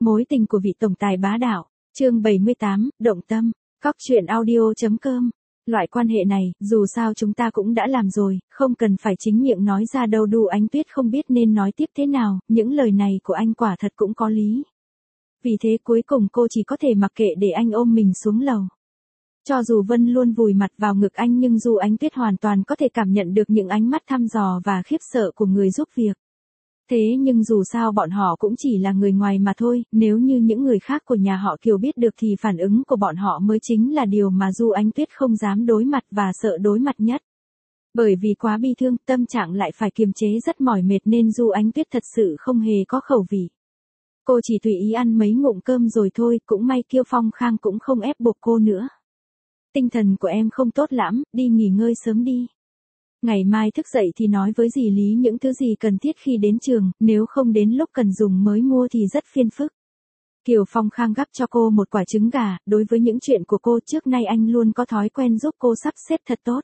Mối tình của vị tổng tài bá đạo. Chương 78, động tâm. Cóc truyện audio.com. Loại quan hệ này, dù sao chúng ta cũng đã làm rồi, không cần phải chính miệng nói ra đâu. Đu Ánh Tuyết không biết nên nói tiếp thế nào, những lời này của anh quả thật cũng có lý. Vì thế cuối cùng cô chỉ có thể mặc kệ để anh ôm mình xuống lầu. Cho dù Vân luôn vùi mặt vào ngực anh nhưng Du Ánh Tuyết hoàn toàn có thể cảm nhận được những ánh mắt thăm dò và khiếp sợ của người giúp việc. Thế nhưng dù sao bọn họ cũng chỉ là người ngoài mà thôi, nếu như những người khác của nhà họ Kiều biết được thì phản ứng của bọn họ mới chính là điều mà Du Ánh Tuyết không dám đối mặt và sợ đối mặt nhất. Bởi vì quá bi thương, tâm trạng lại phải kiềm chế rất mỏi mệt nên Du Ánh Tuyết thật sự không hề có khẩu vị. Cô chỉ tùy ý ăn mấy ngụm cơm rồi thôi, cũng may Kiêu Phong Khang cũng không ép buộc cô nữa. Tinh thần của em không tốt lắm, đi nghỉ ngơi sớm đi. Ngày mai thức dậy thì nói với dì Lý những thứ gì cần thiết khi đến trường, nếu không đến lúc cần dùng mới mua thì rất phiền phức. Kiều Phong Khang gắp cho cô một quả trứng gà, đối với những chuyện của cô trước nay anh luôn có thói quen giúp cô sắp xếp thật tốt.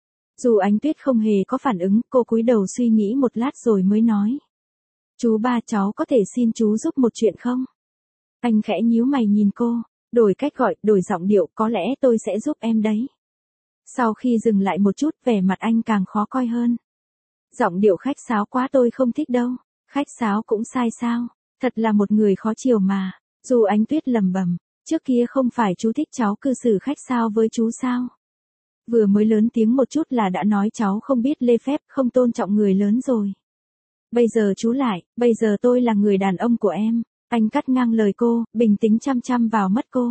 Dù Ánh Tuyết không hề có phản ứng, cô cúi đầu suy nghĩ một lát rồi mới nói. Chú ba, cháu có thể xin chú giúp một chuyện không? Anh khẽ nhíu mày nhìn cô, đổi cách gọi, đổi giọng điệu, có lẽ tôi sẽ giúp em đấy. Sau khi dừng lại một chút, vẻ mặt anh càng khó coi hơn. Giọng điệu khách sáo quá tôi không thích đâu. Khách sáo cũng sai sao? Thật là một người khó chiều mà. Dù Ánh Tuyết lẩm bẩm, trước kia không phải chú thích cháu cư xử khách sáo với chú sao? Vừa mới lớn tiếng một chút là đã nói cháu không biết lễ phép, không tôn trọng người lớn rồi. Bây giờ chú lại, bây giờ tôi là người đàn ông của em. Anh cắt ngang lời cô, bình tĩnh chăm chăm vào mắt cô.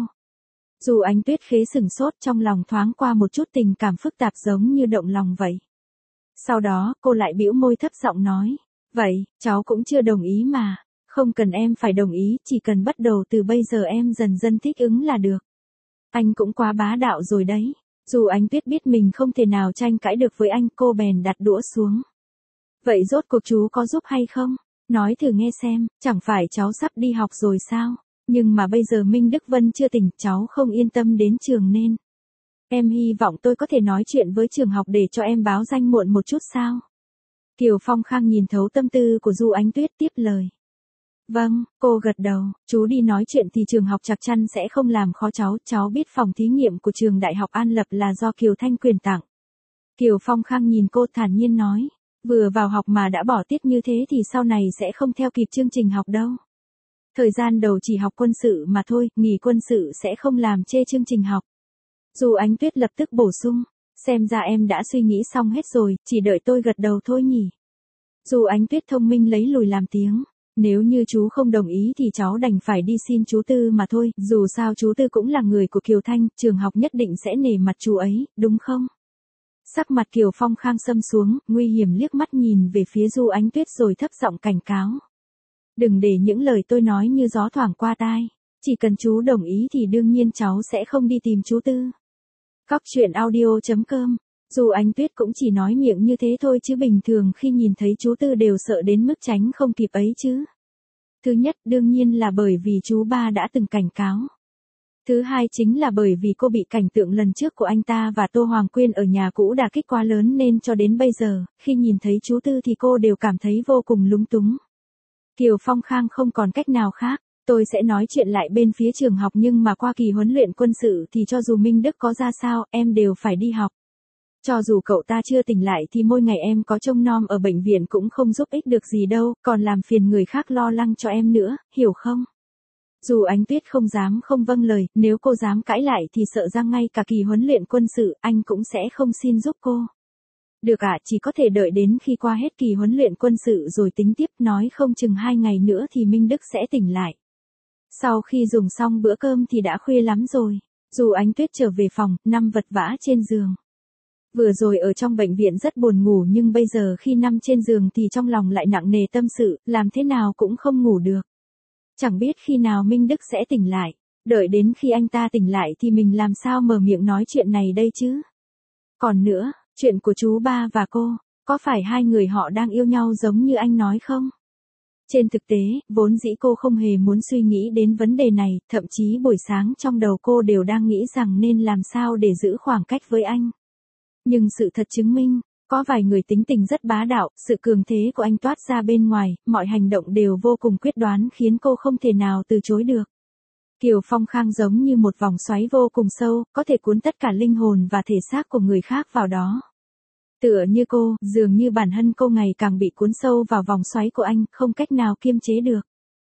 Dù Ánh Tuyết khế sửng sốt, trong lòng thoáng qua một chút tình cảm phức tạp giống như động lòng vậy. Sau đó, cô lại bĩu môi thấp giọng nói, vậy, cháu cũng chưa đồng ý mà. Không cần em phải đồng ý, chỉ cần bắt đầu từ bây giờ em dần dần thích ứng là được. Anh cũng quá bá đạo rồi đấy. Dù Ánh Tuyết biết mình không thể nào tranh cãi được với anh, cô bèn đặt đũa xuống. Vậy rốt cuộc chú có giúp hay không? Nói thử nghe xem, chẳng phải cháu sắp đi học rồi sao? Nhưng mà bây giờ Minh Đức Vân chưa tỉnh, cháu không yên tâm đến trường nên. Em hy vọng tôi có thể nói chuyện với trường học để cho em báo danh muộn một chút sao? Kiều Phong Khang nhìn thấu tâm tư của Du Ánh Tuyết tiếp lời. Vâng, cô gật đầu, chú đi nói chuyện thì trường học chắc chắn sẽ không làm khó cháu biết phòng thí nghiệm của trường Đại học An Lập là do Kiều Thanh Quyền tặng. Kiều Phong Khang nhìn cô thản nhiên nói, vừa vào học mà đã bỏ tiết như thế thì sau này sẽ không theo kịp chương trình học đâu. Thời gian đầu chỉ học quân sự mà thôi, nghỉ quân sự sẽ không làm chê chương trình học. Dù Ánh Tuyết lập tức bổ sung, xem ra em đã suy nghĩ xong hết rồi, chỉ đợi tôi gật đầu thôi nhỉ. Dù Ánh Tuyết thông minh lấy lùi làm tiếng, nếu như chú không đồng ý thì cháu đành phải đi xin chú Tư mà thôi, dù sao chú Tư cũng là người của Kiều Thanh, trường học nhất định sẽ nể mặt chú ấy, đúng không? Sắc mặt Kiều Phong Khang xâm xuống, nguy hiểm liếc mắt nhìn về phía Du Ánh Tuyết rồi thấp giọng cảnh cáo. Đừng để những lời tôi nói như gió thoảng qua tai. Chỉ cần chú đồng ý thì đương nhiên cháu sẽ không đi tìm chú Tư. Cóc truyện audio.com. Dù Ánh Tuyết cũng chỉ nói miệng như thế thôi chứ bình thường khi nhìn thấy chú Tư đều sợ đến mức tránh không kịp ấy chứ. Thứ nhất đương nhiên là bởi vì chú ba đã từng cảnh cáo. Thứ hai chính là bởi vì cô bị cảnh tượng lần trước của anh ta và Tô Hoàng Quyên ở nhà cũ đả kích quá lớn nên cho đến bây giờ, khi nhìn thấy chú Tư thì cô đều cảm thấy vô cùng lúng túng. Kiều Phong Khang không còn cách nào khác, tôi sẽ nói chuyện lại bên phía trường học nhưng mà qua kỳ huấn luyện quân sự thì cho dù Minh Đức có ra sao, em đều phải đi học. Cho dù cậu ta chưa tỉnh lại thì mỗi ngày em có trông nom ở bệnh viện cũng không giúp ích được gì đâu, còn làm phiền người khác lo lắng cho em nữa, hiểu không? Dù Ánh Tuyết không dám không vâng lời, nếu cô dám cãi lại thì sợ rằng ngay cả kỳ huấn luyện quân sự, anh cũng sẽ không xin giúp cô. Được ạ, chỉ có thể đợi đến khi qua hết kỳ huấn luyện quân sự rồi tính tiếp, nói không chừng 2 ngày nữa thì Minh Đức sẽ tỉnh lại. Sau khi dùng xong bữa cơm thì đã khuya lắm rồi. Dù Ánh Tuyết trở về phòng, nằm vật vã trên giường. Vừa rồi ở trong bệnh viện rất buồn ngủ nhưng bây giờ khi nằm trên giường thì trong lòng lại nặng nề tâm sự, làm thế nào cũng không ngủ được. Chẳng biết khi nào Minh Đức sẽ tỉnh lại. Đợi đến khi anh ta tỉnh lại thì mình làm sao mở miệng nói chuyện này đây chứ? Còn nữa, chuyện của chú ba và cô, có phải hai người họ đang yêu nhau giống như anh nói không? Trên thực tế, vốn dĩ cô không hề muốn suy nghĩ đến vấn đề này, thậm chí buổi sáng trong đầu cô đều đang nghĩ rằng nên làm sao để giữ khoảng cách với anh. Nhưng sự thật chứng minh, Có vài người tính tình rất bá đạo, sự cường thế của anh toát ra bên ngoài, mọi hành động đều vô cùng quyết đoán khiến cô không thể nào từ chối được. Kiều Phong Khang giống như một vòng xoáy vô cùng sâu, có thể cuốn tất cả linh hồn và thể xác của người khác vào đó. Tựa như cô, dường như bản thân cô ngày càng bị cuốn sâu vào vòng xoáy của anh, không cách nào kiềm chế được.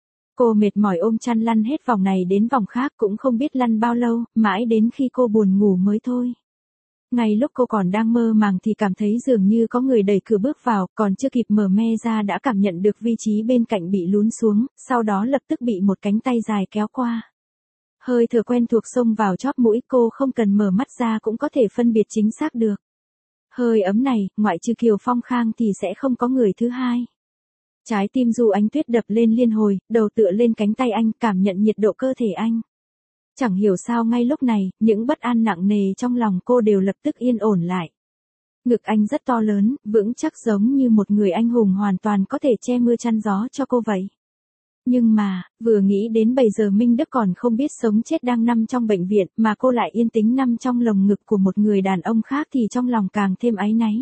Cô mệt mỏi ôm chăn lăn hết vòng này đến vòng khác cũng không biết lăn bao lâu, mãi đến khi cô buồn ngủ mới thôi. Ngay lúc cô còn đang mơ màng thì cảm thấy dường như có người đẩy cửa bước vào, còn chưa kịp mở me ra đã cảm nhận được vị trí bên cạnh bị lún xuống, sau đó lập tức bị một cánh tay dài kéo qua. Hơi thở quen thuộc xông vào chóp mũi, cô không cần mở mắt ra cũng có thể phân biệt chính xác được. Hơi ấm này, ngoại trừ Kiều Phong Khang thì sẽ không có người thứ hai. Trái tim Du Ánh Tuyết đập lên liên hồi, đầu tựa lên cánh tay anh, cảm nhận nhiệt độ cơ thể anh. Chẳng hiểu sao ngay lúc này, những bất an nặng nề trong lòng cô đều lập tức yên ổn lại. Ngực anh rất to lớn, vững chắc giống như một người anh hùng hoàn toàn có thể che mưa chắn gió cho cô vậy. Nhưng mà, vừa nghĩ đến bây giờ Minh Đức còn không biết sống chết đang nằm trong bệnh viện mà cô lại yên tĩnh nằm trong lồng ngực của một người đàn ông khác thì trong lòng càng thêm áy náy.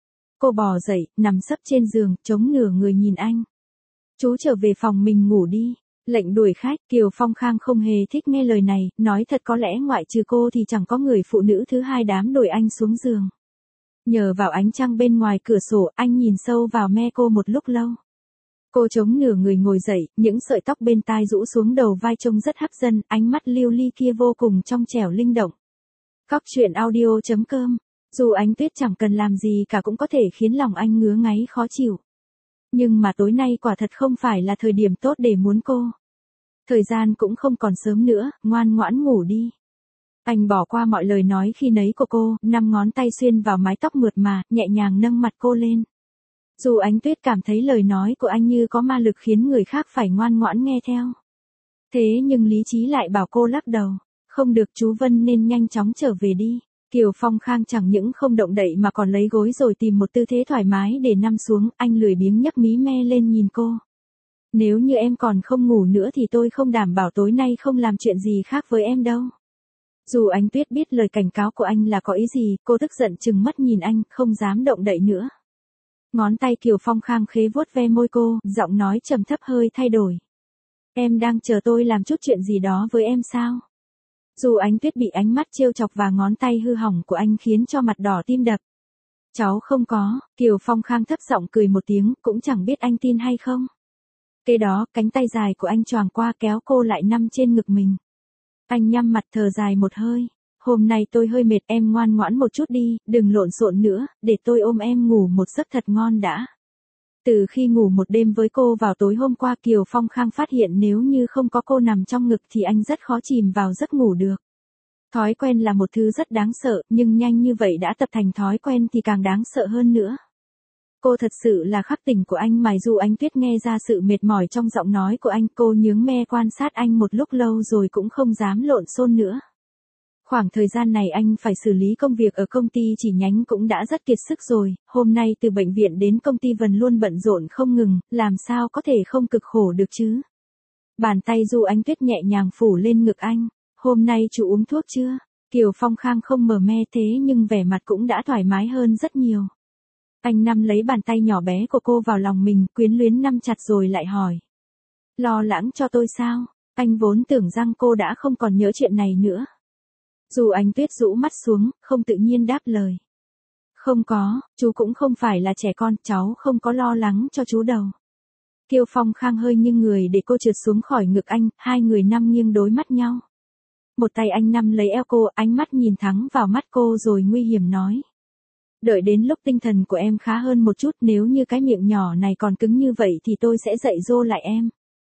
Cô bò dậy, nằm sấp trên giường, chống nửa người nhìn anh. Chú trở về phòng mình ngủ đi. Lệnh đuổi khách, Kiều Phong Khang không hề thích nghe lời này, nói thật có lẽ ngoại trừ cô thì chẳng có người phụ nữ thứ hai dám đuổi anh xuống giường. Nhờ vào ánh trăng bên ngoài cửa sổ, anh nhìn sâu vào me cô một lúc lâu. Cô chống nửa người ngồi dậy, những sợi tóc bên tai rũ xuống đầu vai trông rất hấp dẫn, ánh mắt lưu ly kia vô cùng trong trẻo linh động. Cóc truyện audio.com. Du Ánh Tuyết chẳng cần làm gì cả cũng có thể khiến lòng anh ngứa ngáy khó chịu. Nhưng mà tối nay quả thật không phải là thời điểm tốt để muốn cô. Thời gian cũng không còn sớm nữa, ngoan ngoãn ngủ đi. Anh bỏ qua mọi lời nói khi nấy của cô, 5 ngón tay xuyên vào mái tóc mượt mà, nhẹ nhàng nâng mặt cô lên. Du Ánh Tuyết cảm thấy lời nói của anh như có ma lực khiến người khác phải ngoan ngoãn nghe theo. Thế nhưng lý trí lại bảo cô lắc đầu. Không được, chú Vân nên nhanh chóng trở về đi. Kiều Phong Khang chẳng những không động đậy mà còn lấy gối rồi tìm một tư thế thoải mái để nằm xuống, anh lười biếng nhấc mí me lên nhìn cô. Nếu như em còn không ngủ nữa thì tôi không đảm bảo tối nay không làm chuyện gì khác với em đâu. Dù Ánh Tuyết biết lời cảnh cáo của anh là có ý gì, cô tức giận trừng mắt nhìn anh, không dám động đậy nữa. Ngón tay Kiều Phong Khang khế vuốt ve môi cô, giọng nói trầm thấp hơi thay đổi. Em đang chờ tôi làm chút chuyện gì đó với em sao? Dù Ánh Tuyết bị ánh mắt trêu chọc và ngón tay hư hỏng của anh khiến cho mặt đỏ tim đập. Cháu không có, Kiều Phong Khang thấp giọng cười một tiếng, cũng chẳng biết anh tin hay không. Kế đó, cánh tay dài của anh choàng qua kéo cô lại nằm trên ngực mình. Anh nhắm mặt thở dài một hơi. Hôm nay tôi hơi mệt, em ngoan ngoãn một chút đi, đừng lộn xộn nữa, để tôi ôm em ngủ một giấc thật ngon đã. Từ khi ngủ một đêm với cô vào tối hôm qua, Kiều Phong Khang phát hiện nếu như không có cô nằm trong ngực thì anh rất khó chìm vào giấc ngủ được. Thói quen là một thứ rất đáng sợ, nhưng nhanh như vậy đã tập thành thói quen thì càng đáng sợ hơn nữa. Cô thật sự là khắc tình của anh mà. Dù Ánh Tuyết nghe ra sự mệt mỏi trong giọng nói của anh, cô nhướng me quan sát anh một lúc lâu rồi cũng không dám lộn xộn nữa. Khoảng thời gian này anh phải xử lý công việc ở công ty chi nhánh cũng đã rất kiệt sức rồi, hôm nay từ bệnh viện đến công ty vẫn luôn bận rộn không ngừng, làm sao có thể không cực khổ được chứ. Bàn tay Du Ánh Tuyết nhẹ nhàng phủ lên ngực anh. Hôm nay chú uống thuốc chưa? Kiều Phong Khang không mở me thế nhưng vẻ mặt cũng đã thoải mái hơn rất nhiều. Anh nắm lấy bàn tay nhỏ bé của cô vào lòng mình, quyến luyến nắm chặt rồi lại hỏi. Lo lắng cho tôi sao? Anh vốn tưởng rằng cô đã không còn nhớ chuyện này nữa. Dù Ánh Tuyết rũ mắt xuống, không tự nhiên đáp lời. Không có, chú cũng không phải là trẻ con, cháu không có lo lắng cho chú đâu. Kiều Phong Khang hơi nghiêng người để cô trượt xuống khỏi ngực anh, hai người nằm nghiêng đối mắt nhau. Một tay anh nắm lấy eo cô, ánh mắt nhìn thẳng vào mắt cô rồi nguy hiểm nói. Đợi đến lúc tinh thần của em khá hơn một chút, nếu như cái miệng nhỏ này còn cứng như vậy thì tôi sẽ dạy dỗ lại em.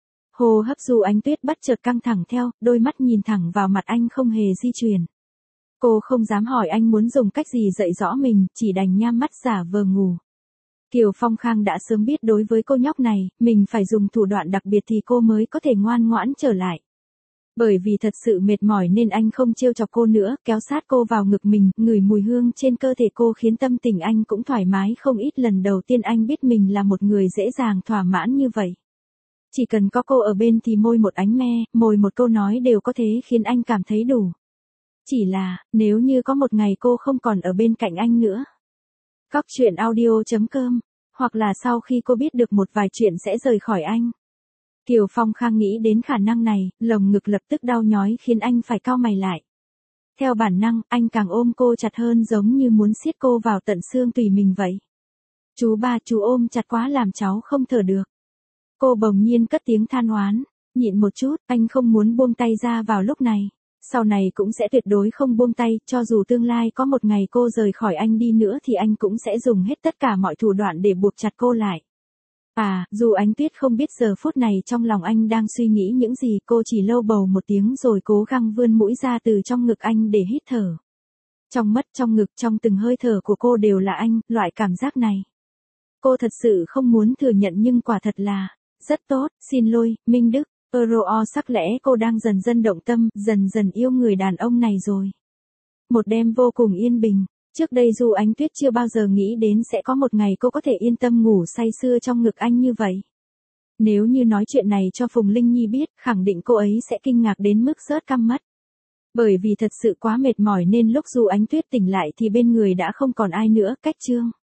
Hô hấp Du Ánh Tuyết bất chợt căng thẳng theo, đôi mắt nhìn thẳng vào mặt anh không hề di chuyển. Cô không dám hỏi anh muốn dùng cách gì dạy rõ mình, chỉ đành nhắm mắt giả vờ ngủ. Kiều Phong Khang đã sớm biết đối với cô nhóc này, mình phải dùng thủ đoạn đặc biệt thì cô mới có thể ngoan ngoãn trở lại. Bởi vì thật sự mệt mỏi nên anh không trêu chọc cô nữa, kéo sát cô vào ngực mình, ngửi mùi hương trên cơ thể cô khiến tâm tình anh cũng thoải mái không ít. Lần đầu tiên anh biết mình là một người dễ dàng thỏa mãn như vậy. Chỉ cần có cô ở bên thì môi một ánh me, môi một câu nói đều có thể khiến anh cảm thấy đủ. Chỉ là, nếu như có một ngày cô không còn ở bên cạnh anh nữa. Cóc truyện audio.com, hoặc là sau khi cô biết được một vài chuyện sẽ rời khỏi anh. Kiều Phong Khang nghĩ đến khả năng này, lồng ngực lập tức đau nhói khiến anh phải cau mày lại. Theo bản năng, anh càng ôm cô chặt hơn giống như muốn siết cô vào tận xương tủy mình vậy. Chú ba, chú ôm chặt quá làm cháu không thở được. Cô bỗng nhiên cất tiếng than oán, nhịn một chút, anh không muốn buông tay ra vào lúc này. Sau này cũng sẽ tuyệt đối không buông tay, cho dù tương lai có một ngày cô rời khỏi anh đi nữa thì anh cũng sẽ dùng hết tất cả mọi thủ đoạn để buộc chặt cô lại. Dù Ánh Tuyết không biết giờ phút này trong lòng anh đang suy nghĩ những gì, cô chỉ lâu bầu một tiếng rồi cố gắng vươn mũi ra từ trong ngực anh để hít thở. Trong mắt, trong ngực, trong từng hơi thở của cô đều là anh, loại cảm giác này. Cô thật sự không muốn thừa nhận nhưng quả thật là rất tốt. Xin lỗi, Minh Đức. Sắc lẽ cô đang dần dần động tâm, dần dần yêu người đàn ông này rồi. Một đêm vô cùng yên bình. Trước đây dù Ánh Tuyết chưa bao giờ nghĩ đến sẽ có một ngày cô có thể yên tâm ngủ say sưa trong ngực anh như vậy. Nếu như nói chuyện này cho Phùng Linh Nhi biết, khẳng định cô ấy sẽ kinh ngạc đến mức rớt căm mắt. Bởi vì thật sự quá mệt mỏi nên lúc dù Ánh Tuyết tỉnh lại thì bên người đã không còn ai nữa. Cách chương